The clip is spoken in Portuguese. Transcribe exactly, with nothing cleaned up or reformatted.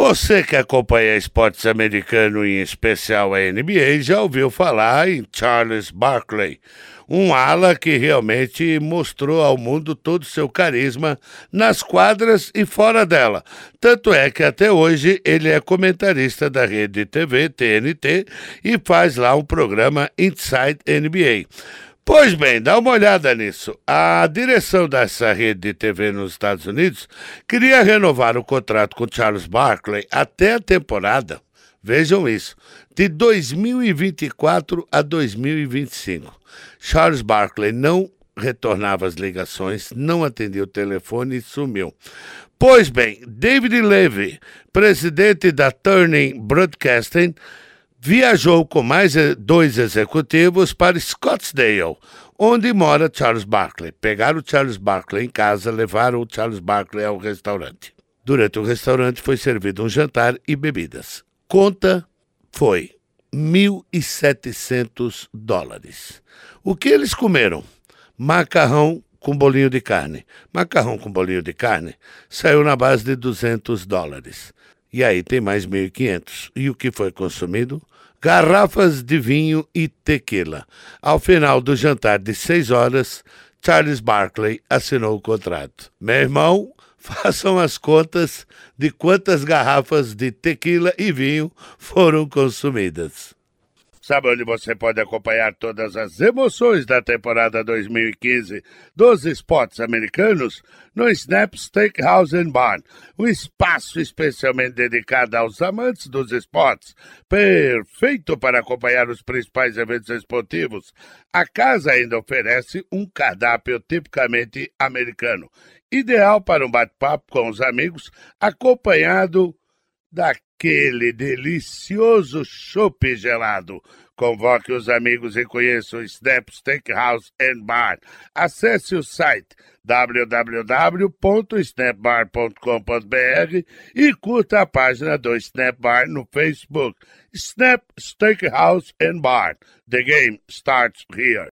Você que acompanha esportes americanos, em especial a N B A, já ouviu falar em Charles Barkley, um ala que realmente mostrou ao mundo todo o seu carisma nas quadras e fora dela. Tanto é que até hoje ele é comentarista da rede T V T N T e faz lá um programa Inside N B A. Pois bem, dá uma olhada nisso. A direção dessa rede de T V nos Estados Unidos queria renovar o contrato com Charles Barkley até a temporada, vejam isso, de dois mil e vinte e quatro a dois mil e vinte e cinco. Charles Barkley não retornava as ligações, não atendia o telefone e sumiu. Pois bem, David Levy, presidente da Turner Broadcasting, viajou com mais dois executivos para Scottsdale, onde mora Charles Barkley. Pegaram o Charles Barkley em casa, levaram o Charles Barkley ao restaurante. Durante o restaurante foi servido um jantar e bebidas. Conta foi mil e setecentos dólares. O que eles comeram? Macarrão com bolinho de carne. Macarrão com bolinho de carne saiu na base de duzentos dólares. E aí tem mais mil e quinhentos. E o que foi consumido? Garrafas de vinho e tequila. Ao final do jantar de seis horas, Charles Barkley assinou o contrato. Meu irmão, façam as contas de quantas garrafas de tequila e vinho foram consumidas. Sabe onde você pode acompanhar todas as emoções da temporada dois mil e quinze dos esportes americanos? No Snap Steakhouse and Bar, um espaço especialmente dedicado aos amantes dos esportes, perfeito para acompanhar os principais eventos esportivos. A casa ainda oferece um cardápio tipicamente americano, ideal para um bate-papo com os amigos, acompanhado daquele delicioso chopp gelado. Convoque os amigos e conheça o Snap Steakhouse and Bar. Acesse o site w w w ponto snap bar ponto com ponto b r e curta a página do Snap Bar no Facebook. Snap Steakhouse and Bar. The game starts here.